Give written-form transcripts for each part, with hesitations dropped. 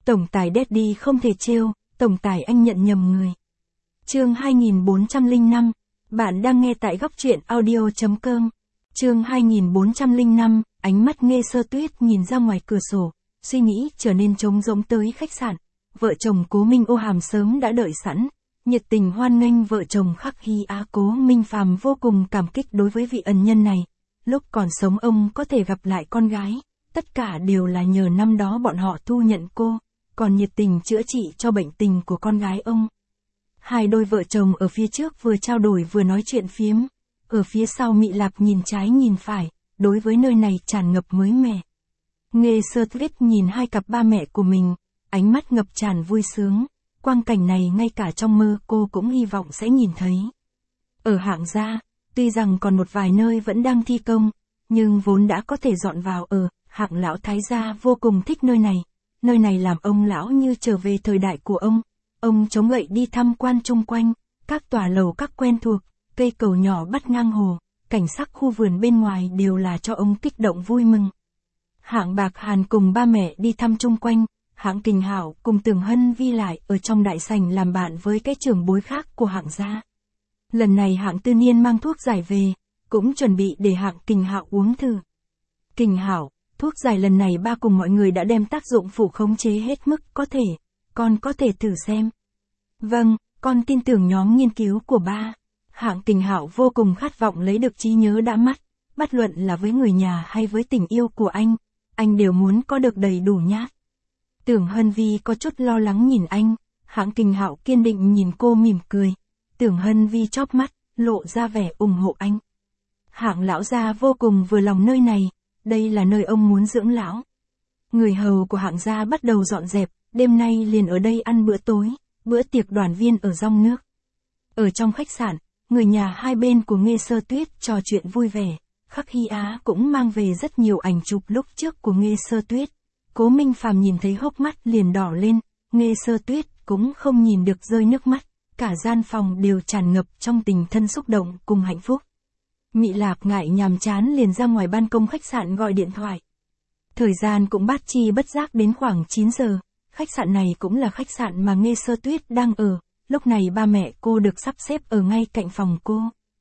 Tổng tài Daddy không thể trêu, tổng tài anh nhận nhầm người. Chương 2405, bạn đang nghe tại góc truyện audio.com. Chương 2405, ánh mắt Nghê Sơ Tuyết nhìn ra ngoài cửa sổ, suy nghĩ trở nên trống rỗng tới khách sạn. Vợ chồng Cố Minh Ô Hàm sớm đã đợi sẵn, nhiệt tình hoan nghênh vợ chồng Khắc Hy Á. Cố Minh Phàm vô cùng cảm kích đối với vị ân nhân này. Lúc còn sống ông có thể gặp lại con gái, tất cả đều là nhờ năm đó bọn họ thu nhận cô, còn nhiệt tình chữa trị cho bệnh tình của con gái ông. Hai đôi vợ chồng ở phía trước vừa trao đổi vừa nói chuyện phiếm, ở phía sau Mị Lạp nhìn trái nhìn phải, đối với nơi này tràn ngập mới mẻ. Nghê Sơ Tuyết nhìn hai cặp ba mẹ của mình, ánh mắt ngập tràn vui sướng, quang cảnh này ngay cả trong mơ cô cũng hy vọng sẽ nhìn thấy. Ở Hạng gia, tuy rằng còn một vài nơi vẫn đang thi công, nhưng vốn đã có thể dọn vào ở, Hạng lão thái gia vô cùng thích nơi này làm ông lão như trở về thời đại của ông chống gậy đi tham quan chung quanh, các tòa lầu các quen thuộc, cây cầu nhỏ bắt ngang hồ, cảnh sắc khu vườn bên ngoài đều là cho ông kích động vui mừng. Hạng Bạc Hàn cùng ba mẹ đi thăm chung quanh, Hạng Kình Hạo cùng Tưởng Hân Vi lại ở trong đại sảnh làm bạn với cái trưởng bối khác của Hạng gia. Lần này Hạng Tư Niên mang thuốc giải về, cũng chuẩn bị để Hạng Kình Hạo uống thử. Kình Hạo, thuốc giải lần này ba cùng mọi người đã đem tác dụng phụ khống chế hết mức có thể, con có thể thử xem. Vâng, con tin tưởng nhóm nghiên cứu của ba. Hạng Kình Hạo vô cùng khát vọng lấy được trí nhớ đã mất, bất luận là với người nhà hay với tình yêu của anh đều muốn có được đầy đủ nhát. Tưởng Hân Vi có chút lo lắng nhìn anh, Hạng Kình Hạo kiên định nhìn cô mỉm cười. Tưởng Hân Vi chóp mắt, lộ ra vẻ ủng hộ anh. Hạng lão gia vô cùng vừa lòng nơi này, đây là nơi ông muốn dưỡng lão. Người hầu của Hạng gia bắt đầu dọn dẹp, đêm nay liền ở đây ăn bữa tối, bữa tiệc đoàn viên ở Dòng Nước. Ở trong khách sạn, người nhà hai bên của Nghê Sơ Tuyết trò chuyện vui vẻ, Khắc Hy Á cũng mang về rất nhiều ảnh chụp lúc trước của Nghê Sơ Tuyết. Cố Minh Phàm nhìn thấy hốc mắt liền đỏ lên, Nghê Sơ Tuyết cũng không nhìn được rơi nước mắt, cả gian phòng đều tràn ngập trong tình thân xúc động cùng hạnh phúc. Mị Lạp ngại nhàm chán liền ra ngoài ban công khách sạn gọi điện thoại. Thời gian cũng bát chi bất giác đến khoảng 9 giờ, khách sạn này cũng là khách sạn mà Nghê Sơ Tuyết đang ở, lúc này ba mẹ cô được sắp xếp ở ngay cạnh phòng cô.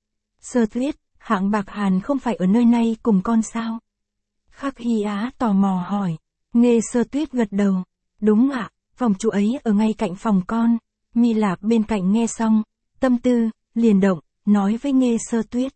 Sơ Tuyết, Hạng Bạc Hàn không phải ở nơi này cùng con sao? Khắc Hy Á tò mò hỏi. Nghê Sơ Tuyết gật đầu. Đúng ạ, phòng chú ấy ở ngay cạnh phòng con. Mị Lạp bên cạnh nghe xong, tâm tư liền động, nói với Nghê Sơ Tuyết.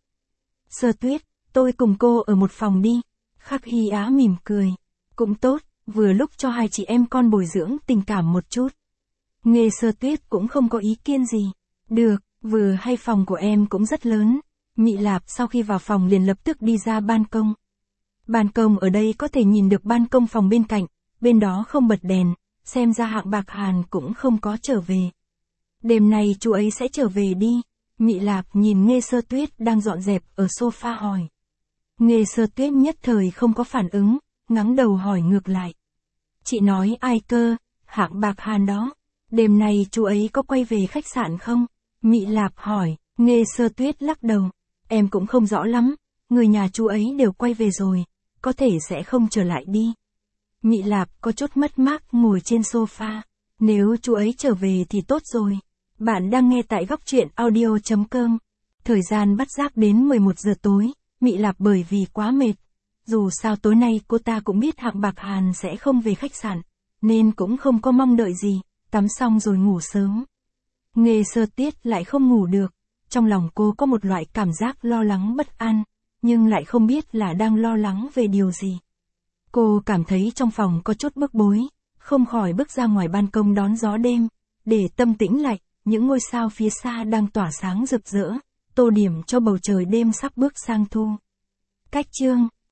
Sơ Tuyết, tôi cùng cô ở một phòng đi. Khắc Hy Á mỉm cười. Cũng tốt, vừa lúc cho hai chị em con bồi dưỡng tình cảm một chút. Nghê Sơ Tuyết cũng không có ý kiến gì. Được, vừa hay phòng của em cũng rất lớn. Mị Lạp sau khi vào phòng liền lập tức đi ra ban công. Ban công ở đây có thể nhìn được ban công phòng bên cạnh, bên đó không bật đèn, xem ra Hạng Bạc Hàn cũng không có trở về. Đêm nay chú ấy sẽ trở về đi. Mị Lạp nhìn Nghê Sơ Tuyết đang dọn dẹp ở sofa hỏi. Nghê Sơ Tuyết nhất thời không có phản ứng, ngẩng đầu hỏi ngược lại. Chị nói ai cơ? Hạng Bạc Hàn đó. Đêm nay chú ấy có quay về khách sạn không? Mị Lạp hỏi. Nghê Sơ Tuyết lắc đầu. Em cũng không rõ lắm, người nhà chú ấy đều quay về rồi, có thể sẽ không trở lại đi. Mị Lạp có chút mất mát ngồi trên sofa. Nếu chú ấy trở về thì tốt rồi. Bạn đang nghe tại góc truyện audio.com. Thời gian bắt giác đến 11 giờ tối, Mị Lạp bởi vì quá mệt. Dù sao tối nay cô ta cũng biết Hạng Bạc Hàn sẽ không về khách sạn, nên cũng không có mong đợi gì, tắm xong rồi ngủ sớm. Nghê Sơ Tuyết lại không ngủ được, trong lòng cô có một loại cảm giác lo lắng bất an, nhưng lại không biết là đang lo lắng về điều gì. Cô cảm thấy trong phòng có chút bức bối, không khỏi bước ra ngoài ban công đón gió đêm, để tâm tĩnh lại, những ngôi sao phía xa đang tỏa sáng rực rỡ, tô điểm cho bầu trời đêm sắp bước sang thu. Cách chương